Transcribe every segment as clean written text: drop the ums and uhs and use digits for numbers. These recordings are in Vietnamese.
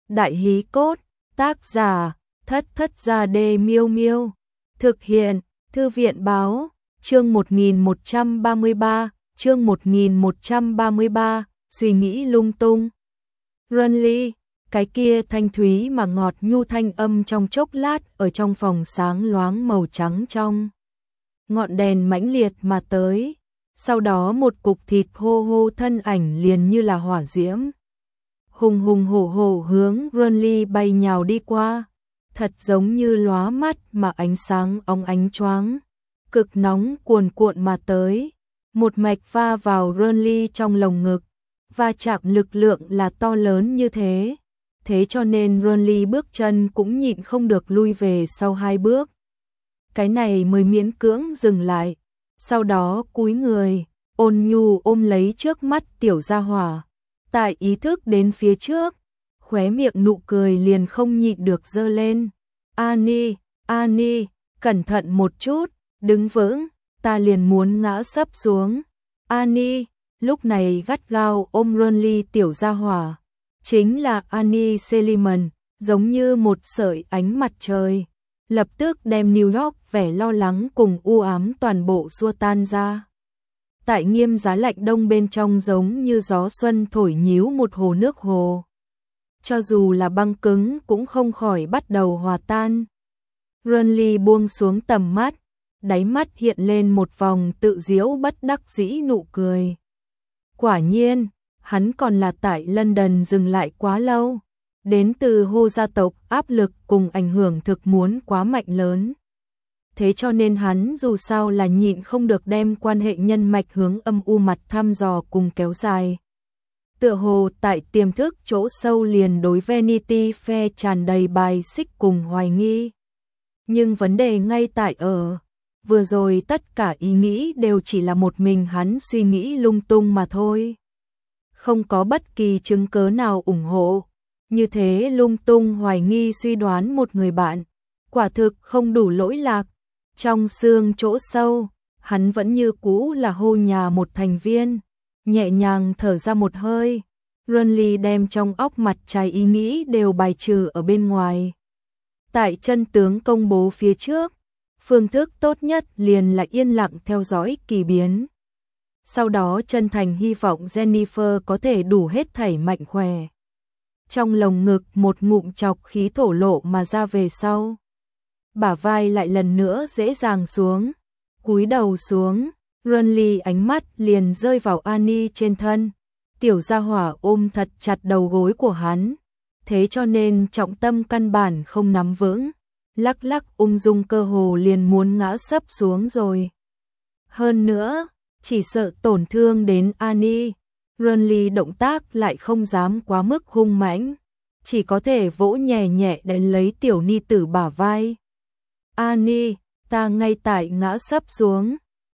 Đại hí cốt, tác giả, Thất Thất Gia Đê Miêu Miêu. Thực hiện, Thư viện báo, chương 1133, chương 1133, suy nghĩ lung tung. Runly, cái kia thanh thúy mà ngọt nhu thanh âm trong chốc lát ở trong phòng sáng loáng màu trắng trong. Ngọn đèn mãnh liệt mà tới, sau đó một cục thịt hô hô thân ảnh liền như là hỏa diễm. Hùng hùng hổ hổ hướng Runly bay nhào đi qua, thật giống như lóa mắt mà ánh sáng óng ánh choáng, cực nóng cuồn cuộn mà tới, một mạch va vào Runly trong lồng ngực, va chạm lực lượng là to lớn như thế, thế cho nên Runly bước chân cũng nhịn không được lui về sau 2 bước. Cái này mới miễn cưỡng dừng lại, sau đó cúi người, ôn nhu ôm lấy trước mắt tiểu gia hỏa. Tại ý thức đến phía trước, khóe miệng nụ cười liền không nhịn được giơ lên. Annie, Annie, cẩn thận một chút, đứng vững, ta liền muốn ngã sấp xuống. Annie, lúc này gắt gao ôm Runly tiểu gia hỏa, chính là Annie Seliman, giống như một sợi ánh mặt trời, lập tức đem New York vẻ lo lắng cùng u ám toàn bộ xua tan ra. Tại nghiêm giá lạnh đông bên trong giống như gió xuân thổi nhíu một hồ nước hồ. Cho dù là băng cứng cũng không khỏi bắt đầu hòa tan. Runly buông xuống tầm mắt, đáy mắt hiện lên một vòng tự giễu bất đắc dĩ nụ cười. Quả nhiên, hắn còn là tại London dừng lại quá lâu. Đến từ Hồ gia tộc áp lực cùng ảnh hưởng thực muốn quá mạnh lớn. Thế cho nên hắn dù sao là nhịn không được đem quan hệ nhân mạch hướng âm u mặt thăm dò cùng kéo dài. Tựa hồ tại tiềm thức chỗ sâu liền đối Vanity Fair tràn đầy bài xích cùng hoài nghi. Nhưng vấn đề ngay tại ở, vừa rồi tất cả ý nghĩ đều chỉ là một mình hắn suy nghĩ lung tung mà thôi. Không có bất kỳ chứng cớ nào ủng hộ, như thế lung tung hoài nghi suy đoán một người bạn, quả thực không đủ lỗi lạc. Trong xương chỗ sâu, hắn vẫn như cũ là Hồ nhà một thành viên, nhẹ nhàng thở ra một hơi. Runly đem trong óc mặt trái ý nghĩ đều bài trừ ở bên ngoài. Tại chân tướng công bố phía trước, phương thức tốt nhất liền là yên lặng theo dõi kỳ biến. Sau đó chân thành hy vọng Jennifer có thể đủ hết thảy mạnh khỏe. Trong lồng ngực một ngụm chọc khí thổ lộ mà ra về sau. Bả vai lại lần nữa dễ dàng xuống, cúi đầu xuống, Runly ánh mắt liền rơi vào Annie trên thân. Tiểu gia hỏa ôm thật chặt đầu gối của hắn, thế cho nên trọng tâm căn bản không nắm vững, lắc lắc ung dung cơ hồ liền muốn ngã sấp xuống rồi. Hơn nữa, chỉ sợ tổn thương đến Annie, Runly động tác lại không dám quá mức hung mãnh, chỉ có thể vỗ nhẹ nhẹ đánh lấy tiểu ni tử bả vai. Annie, ta ngay tại ngã sấp xuống,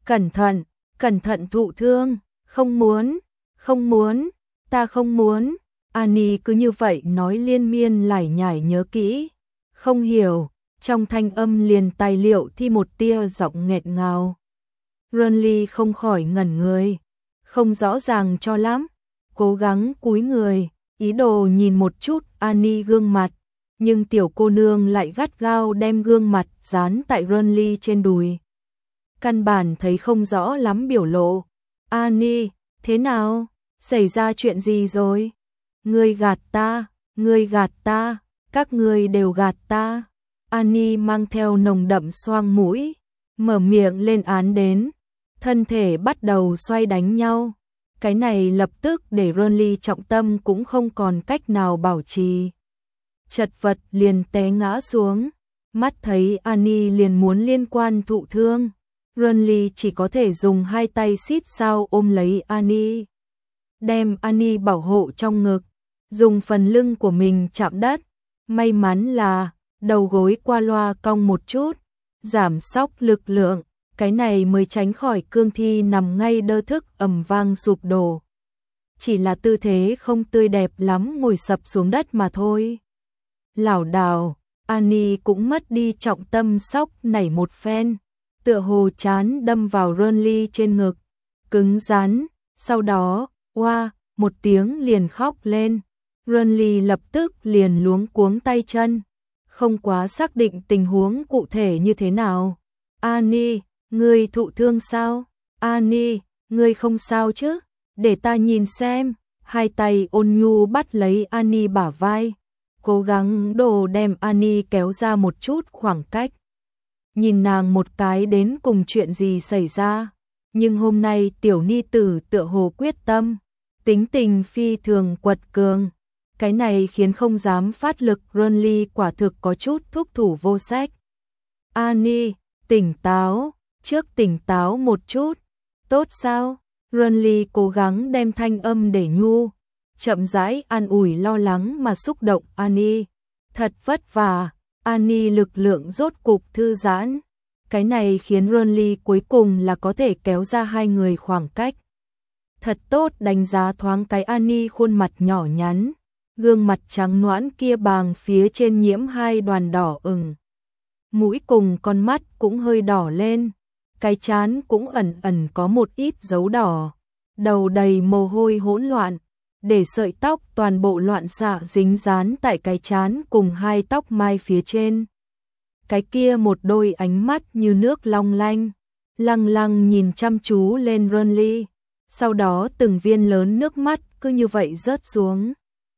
cẩn thận thụ thương, không muốn, ta không muốn. Annie cứ như vậy nói liên miên lải nhải nhớ kỹ, không hiểu, trong thanh âm liền tài liệu thi một tia giọng nghẹt ngào. Runly không khỏi ngẩn người, không rõ ràng cho lắm, cố gắng cúi người, ý đồ nhìn một chút Annie gương mặt, nhưng tiểu cô nương lại gắt gao đem gương mặt dán tại Runly trên đùi. Căn bản thấy không rõ lắm biểu lộ. Annie, thế nào? Xảy ra chuyện gì rồi? Ngươi gạt ta, các ngươi đều gạt ta. Annie mang theo nồng đậm xoang mũi, mở miệng lên án đến, thân thể bắt đầu xoay đánh nhau. Cái này lập tức để Runly trọng tâm cũng không còn cách nào bảo trì. Chật vật liền té ngã xuống, mắt thấy Annie liền muốn liên quan thụ thương. Runly chỉ có thể dùng 2 tay xít sao ôm lấy Annie, đem Annie bảo hộ trong ngực, dùng phần lưng của mình chạm đất. May mắn là đầu gối qua loa cong một chút, giảm sóc lực lượng, cái này mới tránh khỏi cương thi nằm ngay đơ thức ầm vang sụp đổ. Chỉ là tư thế không tươi đẹp lắm ngồi sập xuống đất mà thôi. Lảo đảo, Annie cũng mất đi trọng tâm sóc nảy một phen, tựa hồ chán đâm vào Runly trên ngực, cứng rắn, sau đó, oa, một tiếng liền khóc lên. Renly lập tức liền luống cuống tay chân, không quá xác định tình huống cụ thể như thế nào. Annie, ngươi thụ thương sao? Annie, ngươi không sao chứ? Để ta nhìn xem. Hai tay ôn nhu bắt lấy Annie bả vai, cố gắng đồ đem Annie kéo ra một chút khoảng cách. Nhìn nàng một cái đến cùng chuyện gì xảy ra. Nhưng hôm nay tiểu ni tử tựa hồ quyết tâm, tính tình phi thường quật cường. Cái này khiến không dám phát lực Renly quả thực có chút thúc thủ vô sách. Annie, tỉnh táo, trước tỉnh táo một chút. Tốt sao? Renly cố gắng đem thanh âm để nhu, chậm rãi an ủi lo lắng mà xúc động Annie. Thật vất vả, Annie lực lượng rốt cục thư giãn. Cái này khiến Renly cuối cùng là có thể kéo ra hai người khoảng cách. Thật tốt, đánh giá thoáng cái Annie khuôn mặt nhỏ nhắn, gương mặt trắng nõn kia bàng phía trên nhiễm hai đoàn đỏ ửng. Mũi cùng con mắt cũng hơi đỏ lên, cái trán cũng ẩn ẩn có một ít dấu đỏ, đầu đầy mồ hôi hỗn loạn, để sợi tóc toàn bộ loạn xạ dính dán tại cái trán cùng hai tóc mai phía trên. Cái kia một đôi ánh mắt như nước long lanh, lăng lăng nhìn chăm chú lên Renly, sau đó từng viên lớn nước mắt cứ như vậy rớt xuống.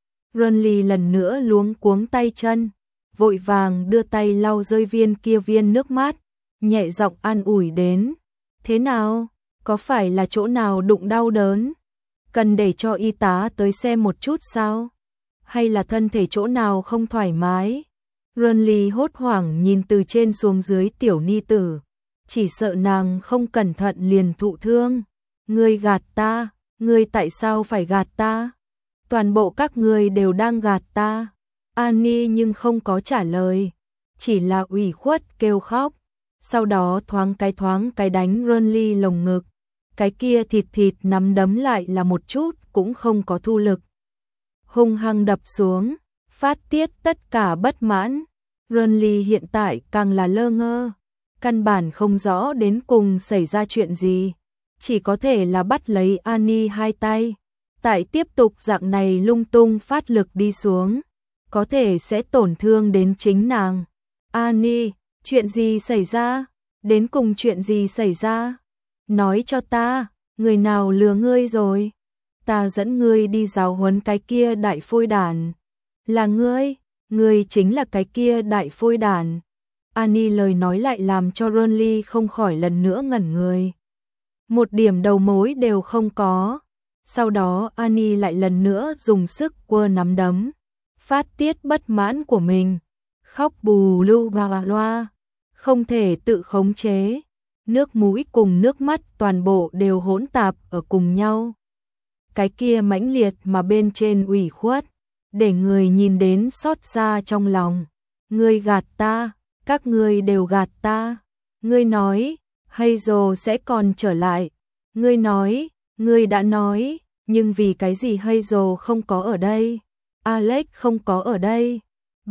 Renly lần nữa luống cuống tay chân, vội vàng đưa tay lau rơi viên nước mắt, nhẹ giọng an ủi đến. Thế nào? Có phải là chỗ nào đụng đau đớn? Cần để cho y tá tới xem một chút sao? Hay là thân thể chỗ nào không thoải mái? Renly hốt hoảng nhìn từ trên xuống dưới tiểu ni tử, chỉ sợ nàng không cẩn thận liền thụ thương. Ngươi gạt ta, ngươi tại sao phải gạt ta? Toàn bộ các ngươi đều đang gạt ta. Annie nhưng không có trả lời, chỉ là ủy khuất kêu khóc. Sau đó thoáng cái đánh Renly lồng ngực, cái kia thịt nắm đấm lại là một chút cũng không có thu lực. Hung hăng đập xuống, phát tiết tất cả bất mãn. Renly hiện tại càng là lơ ngơ, căn bản không rõ đến cùng xảy ra chuyện gì, chỉ có thể là bắt lấy Annie hai tay. Tại tiếp tục dạng này lung tung phát lực đi xuống, có thể sẽ tổn thương đến chính nàng. Annie, chuyện gì xảy ra? Đến cùng chuyện gì xảy ra? Nói cho ta, người nào lừa ngươi rồi? Ta dẫn ngươi đi giáo huấn cái kia đại phôi đản. Là ngươi chính là cái kia đại phôi đản. Annie lời nói lại làm cho Renly không khỏi lần nữa ngẩn người. Một điểm đầu mối đều không có. Sau đó Annie lại lần nữa dùng sức quơ nắm đấm, phát tiết bất mãn của mình, khóc bù lu bà loa, không thể tự khống chế, nước mũi cùng nước mắt toàn bộ đều hỗn tạp ở cùng nhau. Cái kia mãnh liệt mà bên trên ủy khuất, để người nhìn đến xót xa trong lòng. Ngươi gạt ta, các ngươi đều gạt ta. Ngươi nói, Hazel sẽ còn trở lại. Ngươi nói, ngươi đã nói, nhưng vì cái gì Hazel không có ở đây? Alex không có ở đây,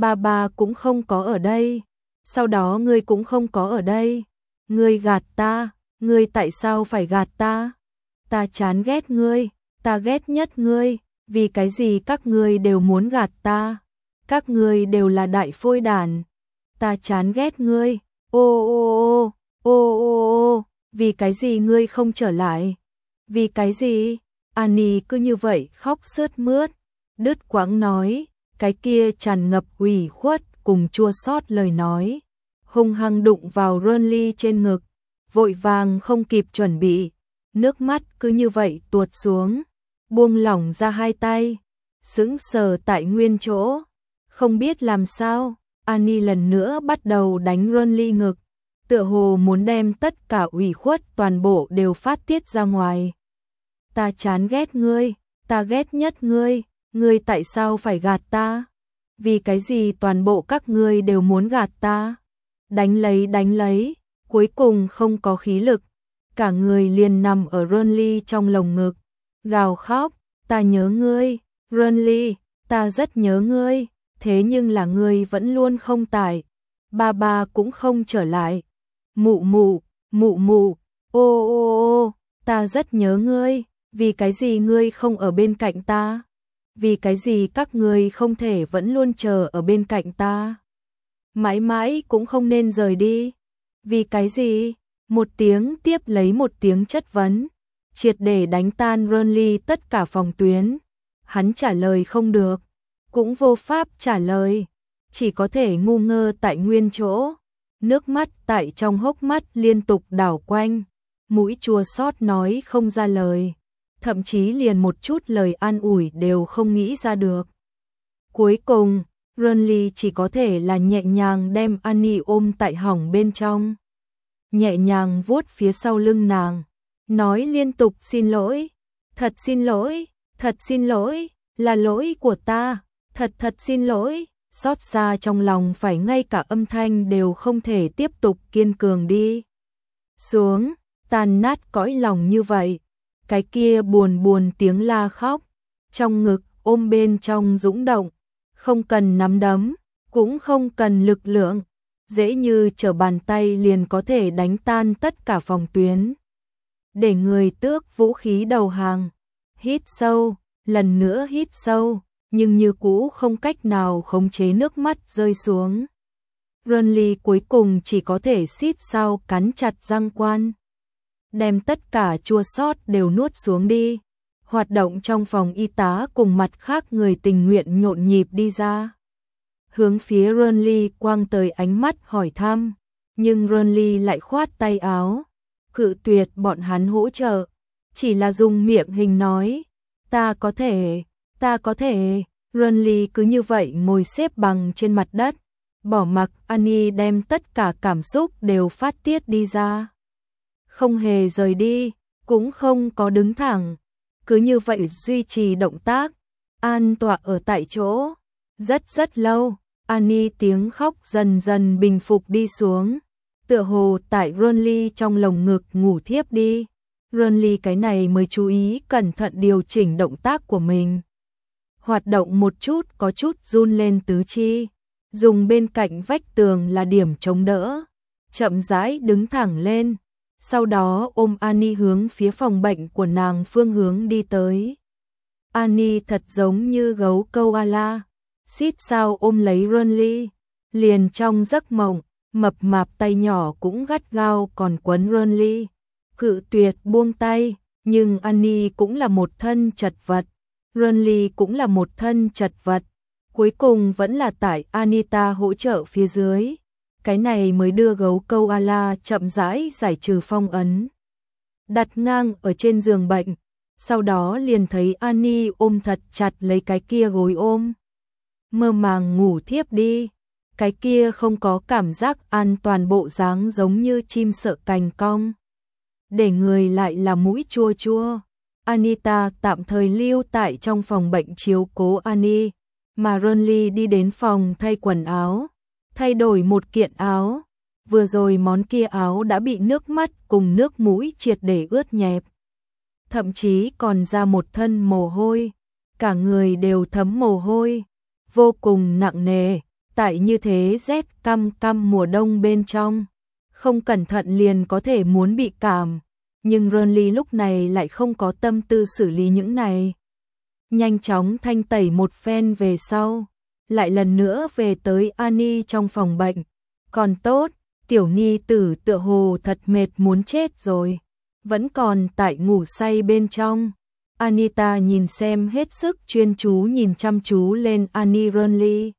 bà cũng không có ở đây, sau đó ngươi cũng không có ở đây. Ngươi gạt ta, ngươi tại sao phải gạt ta? Ta chán ghét ngươi, ta ghét nhất ngươi, vì cái gì các ngươi đều muốn gạt ta? Các ngươi đều là đại phôi đản. Ta chán ghét ngươi. Ô, vì cái gì ngươi không trở lại? Vì cái gì? Annie cứ như vậy khóc sướt mướt, đứt quãng nói, cái kia tràn ngập ủy khuất cùng chua xót lời nói, hung hăng đụng vào Renly trên ngực, vội vàng không kịp chuẩn bị, nước mắt cứ như vậy tuột xuống, buông lỏng ra hai tay, sững sờ tại nguyên chỗ, không biết làm sao. Annie lần nữa bắt đầu đánh Renly ngực, tựa hồ muốn đem tất cả ủy khuất toàn bộ đều phát tiết ra ngoài. Ta chán ghét ngươi, ta ghét nhất ngươi, ngươi tại sao phải gạt ta? Vì cái gì toàn bộ các ngươi đều muốn gạt ta? Đánh lấy, cuối cùng không có khí lực, cả người liền nằm ở Renly trong lồng ngực, gào khóc, ta nhớ ngươi, Renly, ta rất nhớ ngươi, thế nhưng là ngươi vẫn luôn không tại, bà cũng không trở lại. Mụ, ô, ta rất nhớ ngươi, vì cái gì ngươi không ở bên cạnh ta? vì cái gì các ngươi không thể vẫn luôn chờ ở bên cạnh ta? Mãi mãi cũng không nên rời đi. Vì cái gì? Một tiếng tiếp lấy một tiếng chất vấn, triệt để đánh tan Renly tất cả phòng tuyến. Hắn trả lời không được, cũng vô pháp trả lời, chỉ có thể ngu ngơ tại nguyên chỗ. Nước mắt tại trong hốc mắt liên tục đảo quanh, mũi chua xót nói không ra lời, thậm chí liền một chút lời an ủi đều không nghĩ ra được. Cuối cùng, Renly chỉ có thể là nhẹ nhàng đem Annie ôm tại hỏng bên trong, nhẹ nhàng vuốt phía sau lưng nàng, nói liên tục xin lỗi, thật xin lỗi, thật xin lỗi, là lỗi của ta, thật thật xin lỗi, xót xa trong lòng phải ngay cả âm thanh đều không thể tiếp tục kiên cường đi xuống, tàn nát cõi lòng như vậy. Cái kia buồn buồn tiếng la khóc, trong ngực ôm bên trong dũng động, không cần nắm đấm, cũng không cần lực lượng, dễ như trở bàn tay liền có thể đánh tan tất cả phòng tuyến. Để người tước vũ khí đầu hàng, hít sâu, lần nữa hít sâu, nhưng như cũ không cách nào khống chế nước mắt rơi xuống. Renly cuối cùng chỉ có thể xít sao cắn chặt răng quan, đem tất cả chua xót đều nuốt xuống đi. Hoạt động trong phòng y tá cùng mặt khác người tình nguyện nhộn nhịp đi ra, hướng phía Renly quang tới ánh mắt hỏi thăm, nhưng Renly lại khoát tay áo, cự tuyệt bọn hắn hỗ trợ, chỉ là dùng miệng hình nói, ta có thể, ta có thể. Renly cứ như vậy ngồi xếp bằng trên mặt đất, bỏ mặc Annie đem tất cả cảm xúc đều phát tiết đi ra. Không hề rời đi, cũng không có đứng thẳng, cứ như vậy duy trì động tác, an tọa ở tại chỗ. Rất lâu, Annie tiếng khóc dần dần bình phục đi xuống, tựa hồ tại Renly trong lồng ngực ngủ thiếp đi. Renly cái này mới chú ý cẩn thận điều chỉnh động tác của mình. Hoạt động một chút có chút run lên tứ chi, dùng bên cạnh vách tường là điểm chống đỡ, chậm rãi đứng thẳng lên, sau đó ôm Annie hướng phía phòng bệnh của nàng phương hướng đi tới. Annie thật giống như gấu koala, xít sao ôm lấy Renly, liền trong giấc mộng, mập mạp tay nhỏ cũng gắt gao còn quấn Renly, cự tuyệt buông tay, nhưng Annie cũng là một thân chật vật, Renly cũng là một thân chật vật, cuối cùng vẫn là tại Anita hỗ trợ phía dưới. Cái này mới đưa gấu koala chậm rãi giải trừ phong ấn, đặt ngang ở trên giường bệnh, sau đó liền thấy Annie ôm thật chặt lấy cái kia gối ôm, mơ màng ngủ thiếp đi. Cái kia không có cảm giác an toàn bộ dáng giống như chim sợ cành cong, để người lại là mũi chua chua. Anita tạm thời lưu tại trong phòng bệnh chiếu cố Annie, mà Renly đi đến phòng thay quần áo, thay đổi một kiện áo. Vừa rồi món kia áo đã bị nước mắt cùng nước mũi triệt để ướt nhẹp, thậm chí còn ra một thân mồ hôi, cả người đều thấm mồ hôi, vô cùng nặng nề. Tại như thế rét căm căm mùa đông bên trong, không cẩn thận liền có thể muốn bị cảm, nhưng Renly lúc này lại không có tâm tư xử lý những này. Nhanh chóng thanh tẩy một phen về sau, lại lần nữa về tới Annie trong phòng bệnh. Còn tốt, tiểu ni tử tựa hồ thật mệt muốn chết rồi, vẫn còn tại ngủ say bên trong. Anita nhìn xem hết sức chuyên chú nhìn chăm chú lên Annie. Renly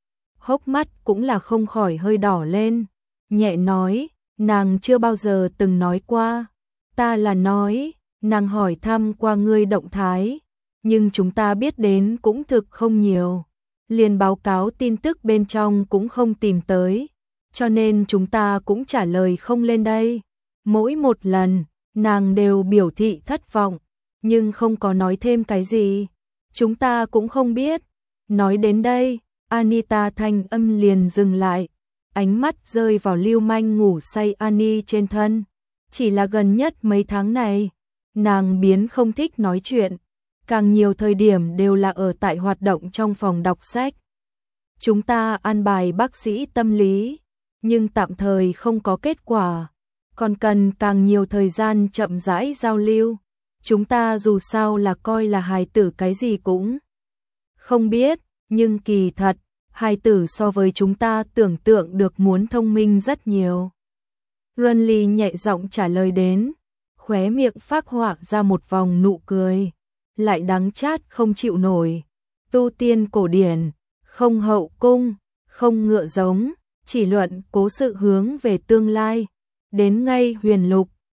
hốc mắt cũng là không khỏi hơi đỏ lên, nhẹ nói, nàng chưa bao giờ từng nói qua, ta là nói, nàng hỏi thăm qua ngươi động thái, nhưng chúng ta biết đến cũng thực không nhiều, liền báo cáo tin tức bên trong cũng không tìm tới, cho nên chúng ta cũng trả lời không lên đây. Mỗi một lần, nàng đều biểu thị thất vọng, nhưng không có nói thêm cái gì, chúng ta cũng không biết. Nói đến đây, Anita thanh âm liền dừng lại, ánh mắt rơi vào lưu manh ngủ say Annie trên thân. Chỉ là gần nhất mấy tháng này, nàng biến không thích nói chuyện, càng nhiều thời điểm đều là ở tại hoạt động trong phòng đọc sách. Chúng ta an bài bác sĩ tâm lý, nhưng tạm thời không có kết quả, còn cần càng nhiều thời gian chậm rãi giao lưu. Chúng ta dù sao là coi là hài tử cái gì cũng Không biết, nhưng kỳ thật, hài tử so với chúng ta tưởng tượng được muốn thông minh rất nhiều. Runly nhẹ giọng trả lời đến, khóe miệng phác họa ra một vòng nụ cười, lại đắng chát không chịu nổi. Tu tiên cổ điển, không hậu cung, không ngựa giống, chỉ luận cố sự hướng về tương lai. Đến ngay huyền lục,